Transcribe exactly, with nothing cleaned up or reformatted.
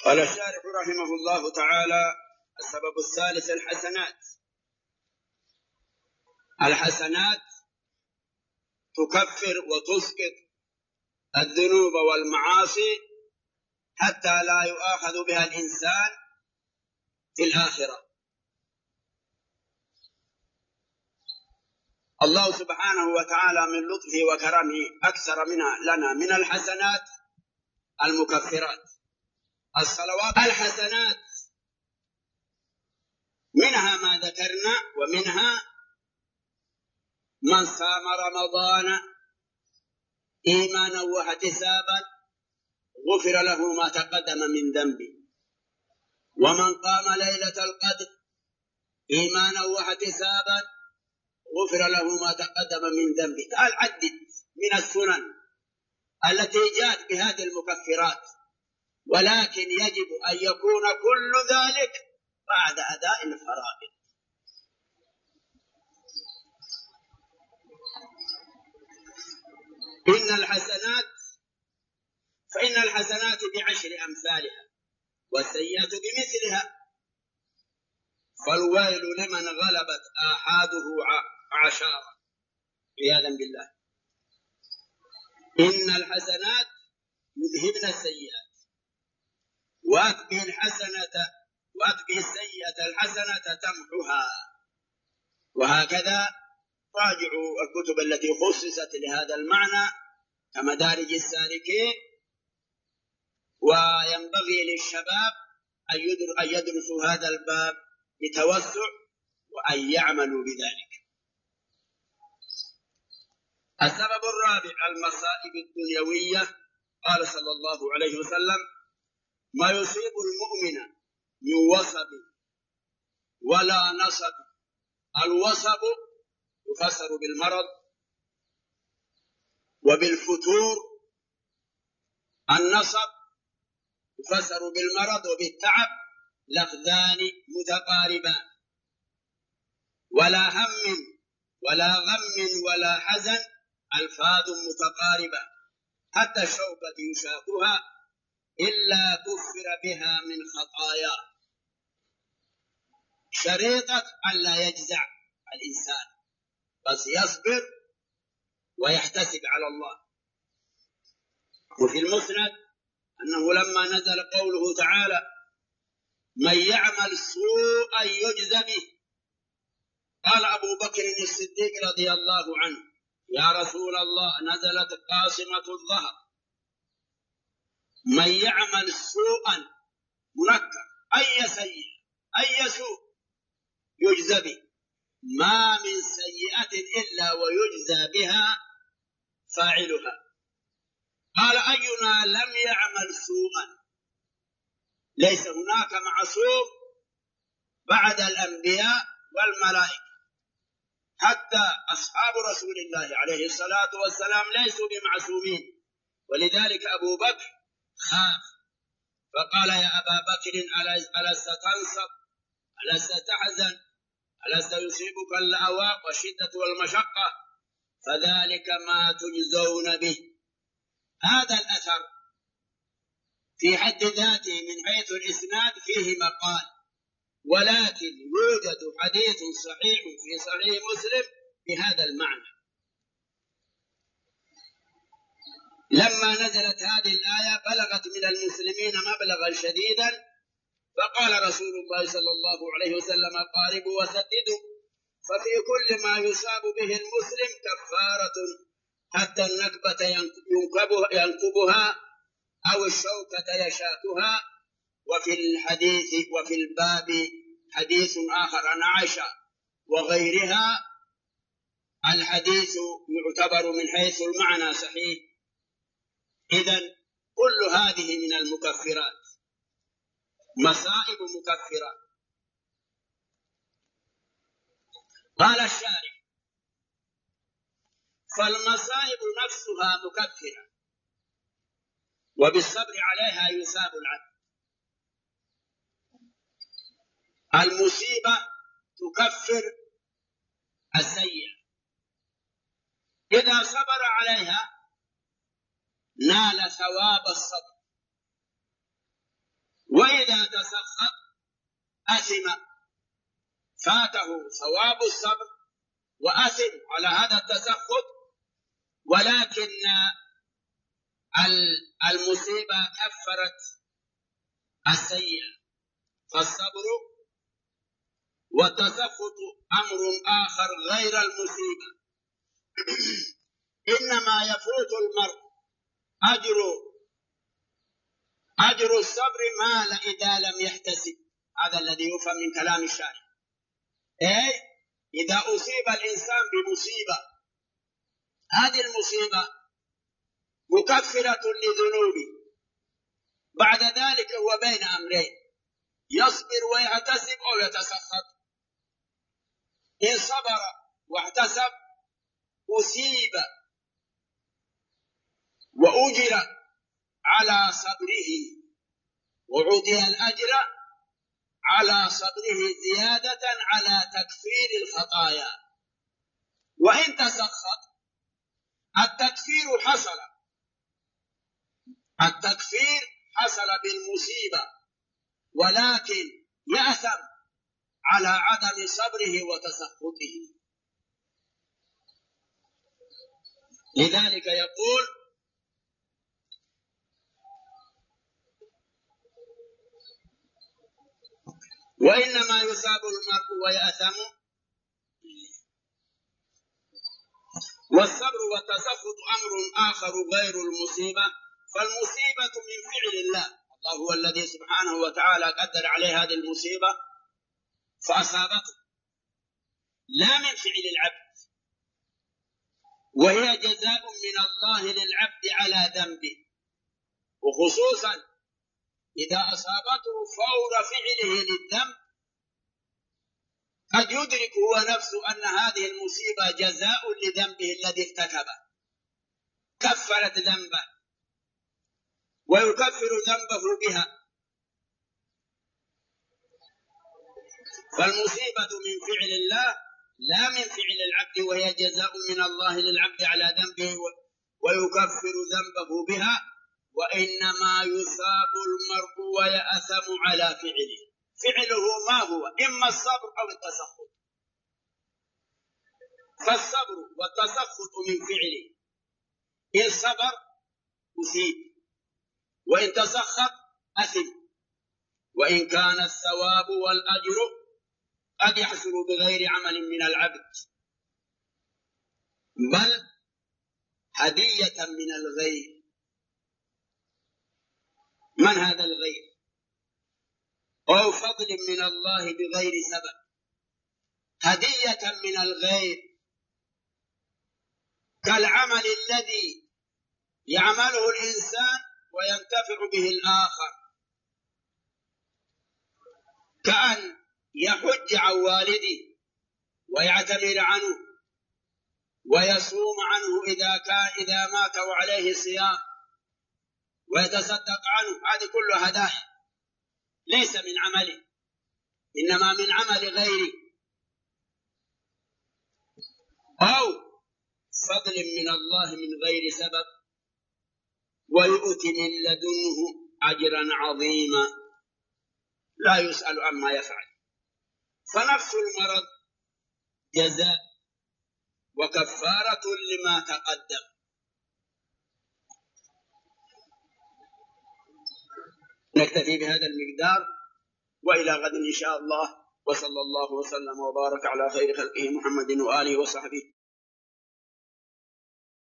قال الشارح رحمه الله تعالى: السبب الثالث الحسنات. الحسنات تكفر وتسقط الذنوب والمعاصي حتى لا يؤاخذ بها الإنسان في الآخرة. الله سبحانه وتعالى من لطفه وكرمه أكثر منها لنا من الحسنات المكفرات. الصلوات الحسنات منها ما ذكرنا، ومنها من صام رمضان إيمانا واحتسابا غفر له ما تقدم من ذنبه، ومن قام ليلة القدر إيمانا واحتسابا غفر له ما تقدم من ذنبه. تعال عدد من السنن التي جاءت بهذه المكفرات، ولكن يجب أن يكون كل ذلك بعد أداء الفرائض. إن الحسنات فإن الحسنات بعشر أمثالها والسيئات بمثلها، فالويل لمن غلبت آحاده عشارة عياذا بالله. إن الحسنات يذهبن السيئات وأتبه الحسنة وأتبه السيئة الحسنة تمحها. وهكذا راجعوا الكتب التي خصصت لهذا المعنى كمدارج السالكين، وينبغي للشباب أن يدرسوا هذا الباب بتوسع وأن يعملوا بذلك. السبب الرابع المصائب الدنيوية. قال صلى الله عليه وسلم: ما يصيب المؤمن من وصب ولا نصب. الوصب يفسر بالمرض وبالفتور، النصب يفسر بالمرض وبالتعب، لفظان متقاربان. ولا هم ولا غم ولا حزن ألفاظ متقاربة، حتى الشوكة يشاكها إلا كفر بها من خطايا. شريطة ألا يجزع الإنسان، بس يصبر ويحتسب على الله. وفي المسند أنه لما نزل قوله تعالى: من يعمل سوءا يجز به، قال أبو بكر الصديق رضي الله عنه: يا رسول الله، نزلت قاصمة الظهر، من يعمل سوءا منكر، أي سيء أي سوء يجز به، ما من سيئة إلا ويجزى بها فاعلها. قال: أينا لم يعمل سوءا؟ ليس هناك معصوم بعد الأنبياء والملائكة، حتى أصحاب رسول الله عليه الصلاة والسلام ليسوا بمعصومين. ولذلك أبو بكر خاف فقال: يا أبا بكر، ألست تنصب؟ ألست تحزن؟ ألست يصيبك اللأواء والشدة والمشقة؟ فذلك ما تجزون به. هذا الأثر في حد ذاته من حيث الإسناد فيه مقال، ولكن يوجد حديث صحيح في صحيح مسلم بهذا المعنى. لما نزلت هذه الآية بلغت من المسلمين مبلغا شديدا، فقال رسول الله صلى الله عليه وسلم: قاربوا وسددوا، ففي كل ما يصاب به المسلم كفارة، حتى النكبة ينكبها أو الشوكة يشاكها. وفي الحديث وفي الباب حديث آخر عن عائشة وغيرها. الحديث يعتبر من حيث المعنى صحيح. إذن كل هذه من المكفرات، مصائب مكفرة. قال الشارح: فالمصائب نفسها مكفرة، وبالصبر عليها يثاب العبد. المصيبة تكفر السيئة، إذا صبر عليها نال ثواب الصبر، وإذا تسخط أثم، فاته ثواب الصبر وأثم على هذا التسخط، ولكن المصيبة كفرت السيئة. فالصبر والتسخط أمر آخر غير المصيبة. إنما يفوت المرء أجر أجر الصبر ما إذا لم يحتسب. هذا الذي يفهم من كلام الشارع. أي إذا أصيب الإنسان بمصيبة، هذه المصيبة مكفرة لذنوبه، بعد ذلك هو بين أمرين: يصبر ويحتسب أو يتسخط. إن صبر واحتسب أصيب وأجر على صبره، وعطي الأجر على صبره زيادة على تكفير الخطايا. وإن تسخط التكفير حصل التكفير حصل بالمصيبة، ولكن يأثم على عدم صبره وتسخطه. لذلك يقول: وإنما يصاب المرء ويأثم. والصبر والتسخط أمر آخر غير المصيبة. فالمصيبة من فعل الله، الله هو الذي سبحانه وتعالى قدر عليه هذه المصيبة فأصابته، لا من فعل العبد، وهي جزاء من الله للعبد على ذنبه، وخصوصا إذا أصابته فور فعله للذنب قد يدرك هو نفسه أن هذه المصيبة جزاء لذنبه الذي ارتكبه، كفرت ذنبه ويكفر ذنبه بها. فالمصيبة من فعل الله لا من فعل العبد، وهي جزاء من الله للعبد على ذنبه ويكفر ذنبه بها. وإنما يصاب المرء ويأثم على فعله. فعله ما هو؟ إما الصبر أو التسخط. فالصبر والتسخط من فعله. إن صبر أصيب، وإن تسخط أثم. وإن كان الثواب والأجر قد يحصل بغير عمل من العبد، بل هدية من الغير. من هذا الغير؟ أو فضل من الله بغير سبب، هدية من الغير، كالعمل الذي يعمله الإنسان وينتفع به الآخر، كأن يحج عن والده ويعتمر عنه ويصوم عنه إذا كان إذا مات وعليه صيام، ويتصدق عنه. هذه كلها هدايا ليس من عمله، إنما من عمل غيره. أو فضل من الله من غير سبب، ويؤتي من لدنه أجرا عظيما لا يسأل عما يفعل. فنفس المرض جزاء وكفارة لما تقدم. نكتفي بهذا المقدار، وإلى غد إن شاء الله، وصلى الله وسلم وبارك على خير خلقه محمد وآله وصحبه.